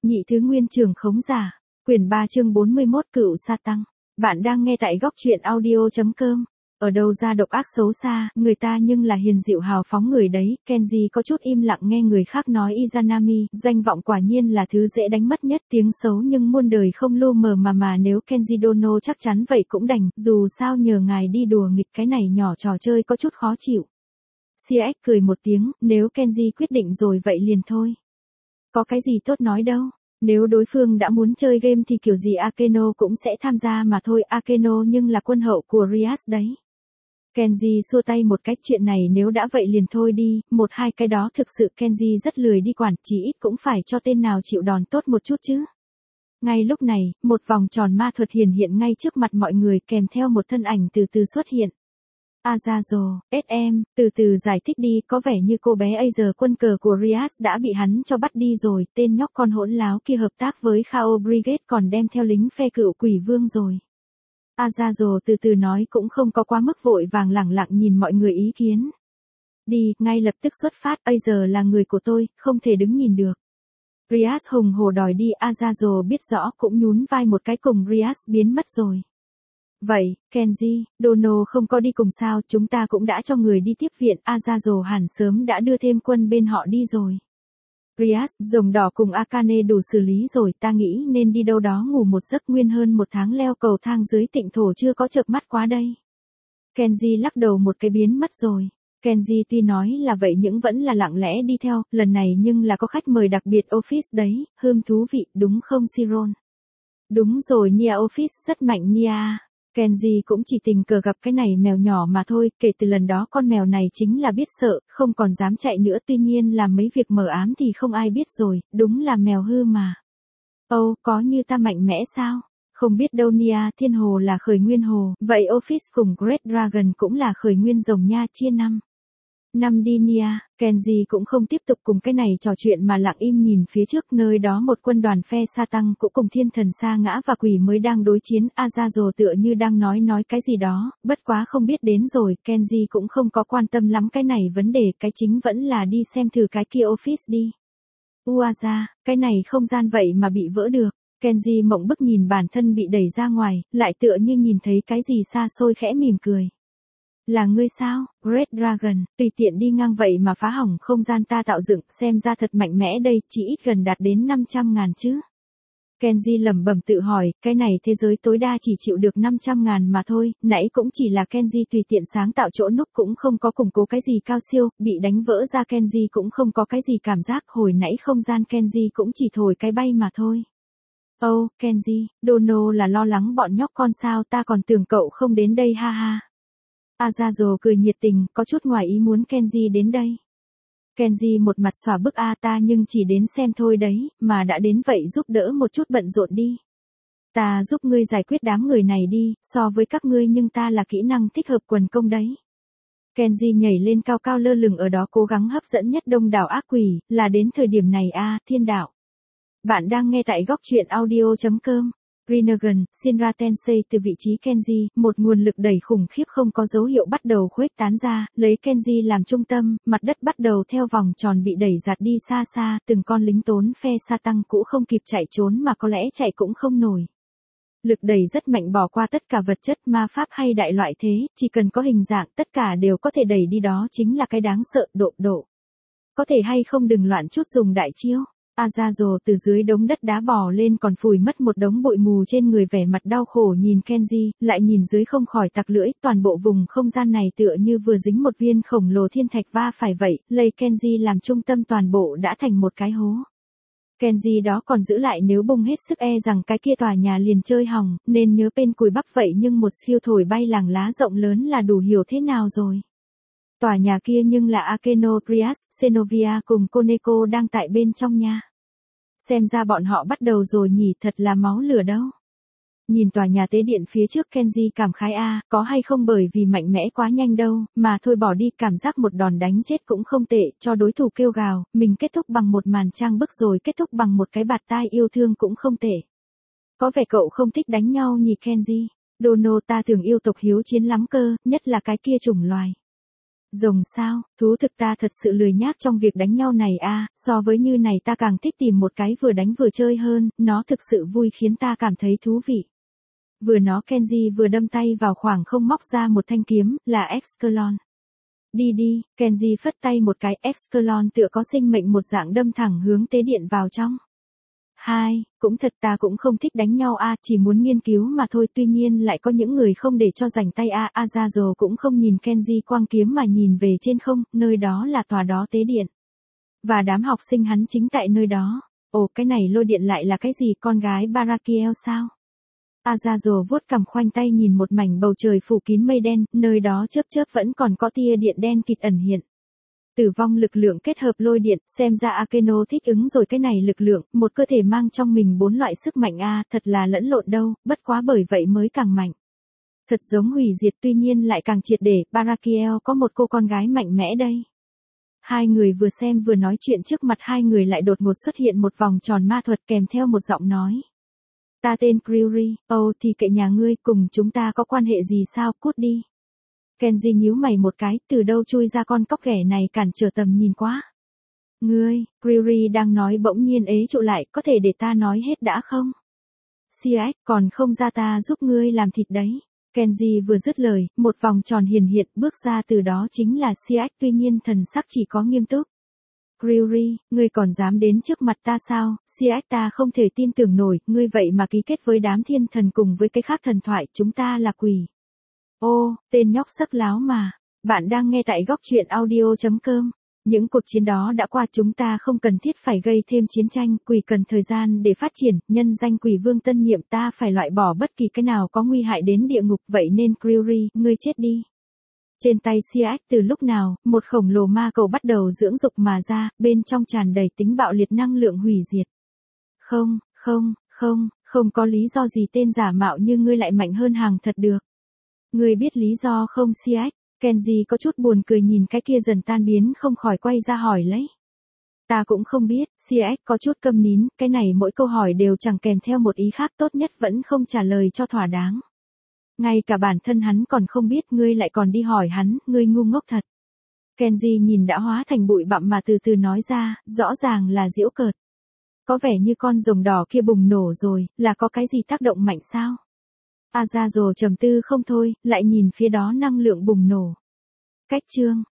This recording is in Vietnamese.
Nhị thứ nguyên trường khống giả. Quyển 3 chương 41 Cựu Sa Tăng. Bạn đang nghe tại góc truyện audio.com. Ở đâu ra độc ác xấu xa, người ta nhưng là hiền dịu hào phóng người đấy. Kenji có chút im lặng nghe người khác nói Izanami, danh vọng quả nhiên là thứ dễ đánh mất nhất, tiếng xấu nhưng muôn đời không lu mờ mà nếu Kenji Dono chắc chắn vậy cũng đành, dù sao nhờ ngài đi đùa nghịch cái này nhỏ trò chơi có chút khó chịu. CX cười một tiếng, nếu Kenji quyết định rồi vậy liền thôi. Có cái gì tốt nói đâu. Nếu đối phương đã muốn chơi game thì kiểu gì Akeno cũng sẽ tham gia mà thôi. Akeno nhưng là quân hậu của Rias đấy. Kenji xua tay một cách, chuyện này nếu đã vậy liền thôi đi, một hai cái đó thực sự Kenji rất lười đi quản, chỉ ít cũng phải cho tên nào chịu đòn tốt một chút chứ. Ngay lúc này, một vòng tròn ma thuật hiện ngay trước mặt mọi người kèm theo một thân ảnh từ từ xuất hiện. Azazo, SM, từ từ giải thích đi, có vẻ như cô bé Azer quân cờ của Rias đã bị hắn cho bắt đi rồi, tên nhóc con hỗn láo kia hợp tác với Khao Brigade còn đem theo lính phe cựu quỷ vương rồi. Azazo từ từ nói cũng không có quá mức vội vàng, lẳng lặng nhìn mọi người ý kiến. Đi, ngay lập tức xuất phát, Azer là người của tôi, không thể đứng nhìn được. Rias hùng hổ đòi đi, Azazo biết rõ cũng nhún vai một cái cùng Rias biến mất rồi. Vậy, Kenji, Dono không có đi cùng sao, chúng ta cũng đã cho người đi tiếp viện, Azazo hẳn sớm đã đưa thêm quân bên họ đi rồi. Rias, rồng đỏ cùng Akane đủ xử lý rồi, ta nghĩ nên đi đâu đó ngủ một giấc, nguyên hơn một tháng leo cầu thang dưới tịnh thổ chưa có chợp mắt quá đây. Kenji lắc đầu một cái biến mất rồi. Kenji tuy nói là vậy nhưng vẫn là lặng lẽ đi theo, lần này nhưng là có khách mời đặc biệt office đấy, hương thú vị, đúng không Siron? Đúng rồi Nia, office rất mạnh Nia. Kenji cũng chỉ tình cờ gặp cái này mèo nhỏ mà thôi, kể từ lần đó con mèo này chính là biết sợ, không còn dám chạy nữa, tuy nhiên làm mấy việc mờ ám thì không ai biết rồi, đúng là mèo hư mà. Có như ta mạnh mẽ sao? Không biết đâu Nia, thiên hồ là khởi nguyên hồ, vậy Office cùng Great Dragon cũng là khởi nguyên rồng nha, chia năm đi Nia. Kenji cũng không tiếp tục cùng cái này trò chuyện mà lặng im nhìn phía trước, nơi đó một quân đoàn phe sa tăng cũng cùng thiên thần sa ngã và quỷ mới đang đối chiến. Azazo tựa như đang nói cái gì đó, bất quá không biết đến rồi, Kenji cũng không có quan tâm lắm cái này vấn đề, cái chính vẫn là đi xem thử cái kia office đi. Uaza, cái này không gian vậy mà bị vỡ được. Kenji mộng bức nhìn bản thân bị đẩy ra ngoài, lại tựa như nhìn thấy cái gì xa xôi khẽ mỉm cười. Là ngươi sao, Great Dragon, tùy tiện đi ngang vậy mà phá hỏng không gian ta tạo dựng, xem ra thật mạnh mẽ đây, chỉ ít gần đạt đến 500.000 chứ. Kenji lẩm bẩm tự hỏi, cái này thế giới tối đa chỉ chịu được 500.000 mà thôi, nãy cũng chỉ là Kenji tùy tiện sáng tạo chỗ núp cũng không có củng cố cái gì cao siêu, bị đánh vỡ ra Kenji cũng không có cái gì cảm giác, hồi nãy không gian Kenji cũng chỉ thổi cái bay mà thôi. Kenji, Dono là lo lắng bọn nhóc con sao, ta còn tưởng cậu không đến đây ha ha. Azazo cười nhiệt tình, có chút ngoài ý muốn Kenji đến đây. Kenji một mặt xòa bức, ta nhưng chỉ đến xem thôi đấy, mà đã đến vậy giúp đỡ một chút bận rộn đi. Ta giúp ngươi giải quyết đám người này đi, so với các ngươi nhưng ta là kỹ năng thích hợp quần công đấy. Kenji nhảy lên cao cao lơ lửng ở đó cố gắng hấp dẫn nhất đông đảo ác quỷ, là đến thời điểm này thiên đạo. Bạn đang nghe tại góc truyện audio.com. Rinnegan, Shinra Tensei từ vị trí Kenji, một nguồn lực đẩy khủng khiếp không có dấu hiệu bắt đầu khuếch tán ra, lấy Kenji làm trung tâm, mặt đất bắt đầu theo vòng tròn bị đẩy giạt đi xa xa, từng con lính tốn phe sa tăng cũ không kịp chạy trốn mà có lẽ chạy cũng không nổi. Lực đẩy rất mạnh bỏ qua tất cả vật chất ma pháp hay đại loại thế, chỉ cần có hình dạng tất cả đều có thể đẩy đi, đó chính là cái đáng sợ, độ. Có thể hay không đừng loạn chút dùng đại chiêu. Azazo từ dưới đống đất đá bò lên còn phủi mất một đống bụi mù trên người, vẻ mặt đau khổ nhìn Kenji, lại nhìn dưới không khỏi tặc lưỡi, toàn bộ vùng không gian này tựa như vừa dính một viên khổng lồ thiên thạch va phải vậy, lấy Kenji làm trung tâm toàn bộ đã thành một cái hố. Kenji đó còn giữ lại nếu bung hết sức rằng cái kia tòa nhà liền chơi hỏng, nên nhớ bên cùi bắp vậy nhưng một siêu thổi bay làng lá rộng lớn là đủ hiểu thế nào rồi. Tòa nhà kia nhưng là Akeno, Rias, Xenovia cùng Koneko đang tại bên trong nha. Xem ra bọn họ bắt đầu rồi nhỉ, thật là máu lửa đâu. Nhìn tòa nhà tế điện phía trước Kenji cảm khái có hay không bởi vì mạnh mẽ quá nhanh đâu, mà thôi bỏ đi, cảm giác một đòn đánh chết cũng không tệ, cho đối thủ kêu gào, mình kết thúc bằng một màn trang bức rồi kết thúc bằng một cái bạt tai yêu thương cũng không tệ. Có vẻ cậu không thích đánh nhau nhỉ Kenji. Dono, ta thường yêu tộc hiếu chiến lắm cơ, nhất là cái kia chủng loài. Rồng sao, thú thực ta thật sự lười nhác trong việc đánh nhau này so với như này ta càng thích tìm một cái vừa đánh vừa chơi hơn, nó thực sự vui khiến ta cảm thấy thú vị. Vừa nó Kenji vừa đâm tay vào khoảng không móc ra một thanh kiếm, là Excalon. Đi đi, Kenji phất tay một cái, Excalon tựa có sinh mệnh một dạng đâm thẳng hướng tế điện vào trong. Cũng thật ta cũng không thích đánh nhau chỉ muốn nghiên cứu mà thôi, tuy nhiên lại có những người không để cho rảnh tay Azazel cũng không nhìn Kenji quang kiếm mà nhìn về trên không, nơi đó là tòa đó tế điện. Và đám học sinh hắn chính tại nơi đó. Ồ, cái này lôi điện lại là cái gì, con gái Barakiel sao? Azazel vuốt cằm khoanh tay nhìn một mảnh bầu trời phủ kín mây đen, nơi đó chớp chớp vẫn còn có tia điện đen kịt ẩn hiện. Tử vong lực lượng kết hợp lôi điện, xem ra Akeno thích ứng rồi cái này lực lượng, một cơ thể mang trong mình 4 loại sức mạnh thật là lẫn lộn đâu, bất quá bởi vậy mới càng mạnh. Thật giống hủy diệt tuy nhiên lại càng triệt để, Barakiel có một cô con gái mạnh mẽ đây. Hai người vừa xem vừa nói chuyện, trước mặt hai người lại đột ngột xuất hiện một vòng tròn ma thuật kèm theo một giọng nói. Ta tên Kyuri, thì kệ nhà ngươi, cùng chúng ta có quan hệ gì sao, cút đi. Kenji nhíu mày một cái, từ đâu chui ra con cóc ghẻ này cản trở tầm nhìn quá. Ngươi, Kyuri đang nói bỗng nhiên ế trụ lại, có thể để ta nói hết đã không? CX, còn không ra ta giúp ngươi làm thịt đấy. Kenji vừa dứt lời, một vòng tròn hiển hiện bước ra, từ đó chính là CX, tuy nhiên thần sắc chỉ có nghiêm túc. Kyuri, ngươi còn dám đến trước mặt ta sao? CX, ta không thể tin tưởng nổi, ngươi vậy mà ký kết với đám thiên thần cùng với cái khác thần thoại, chúng ta là quỷ. Ô, tên nhóc sắc láo mà. Bạn đang nghe tại góc truyện audio.com. Những cuộc chiến đó đã qua, chúng ta không cần thiết phải gây thêm chiến tranh, quỷ cần thời gian để phát triển, nhân danh quỷ vương tân nhiệm ta phải loại bỏ bất kỳ cái nào có nguy hại đến địa ngục, vậy nên Kyuri, ngươi chết đi. Trên tay CX từ lúc nào, một khổng lồ ma cầu bắt đầu dưỡng dục mà ra, bên trong tràn đầy tính bạo liệt năng lượng hủy diệt. Không có lý do gì tên giả mạo như ngươi lại mạnh hơn hàng thật được. Ngươi biết lý do không CX? Kenji có chút buồn cười nhìn cái kia dần tan biến, không khỏi quay ra hỏi lấy. Ta cũng không biết, CX có chút câm nín, cái này mỗi câu hỏi đều chẳng kèm theo một ý khác, tốt nhất vẫn không trả lời cho thỏa đáng. Ngay cả bản thân hắn còn không biết, ngươi lại còn đi hỏi hắn, ngươi ngu ngốc thật. Kenji nhìn đã hóa thành bụi bặm mà từ từ nói ra, rõ ràng là giễu cợt. Có vẻ như con rồng đỏ kia bùng nổ rồi, là có cái gì tác động mạnh sao? Azazel trầm tư không thôi, lại nhìn phía đó năng lượng bùng nổ. Cách chương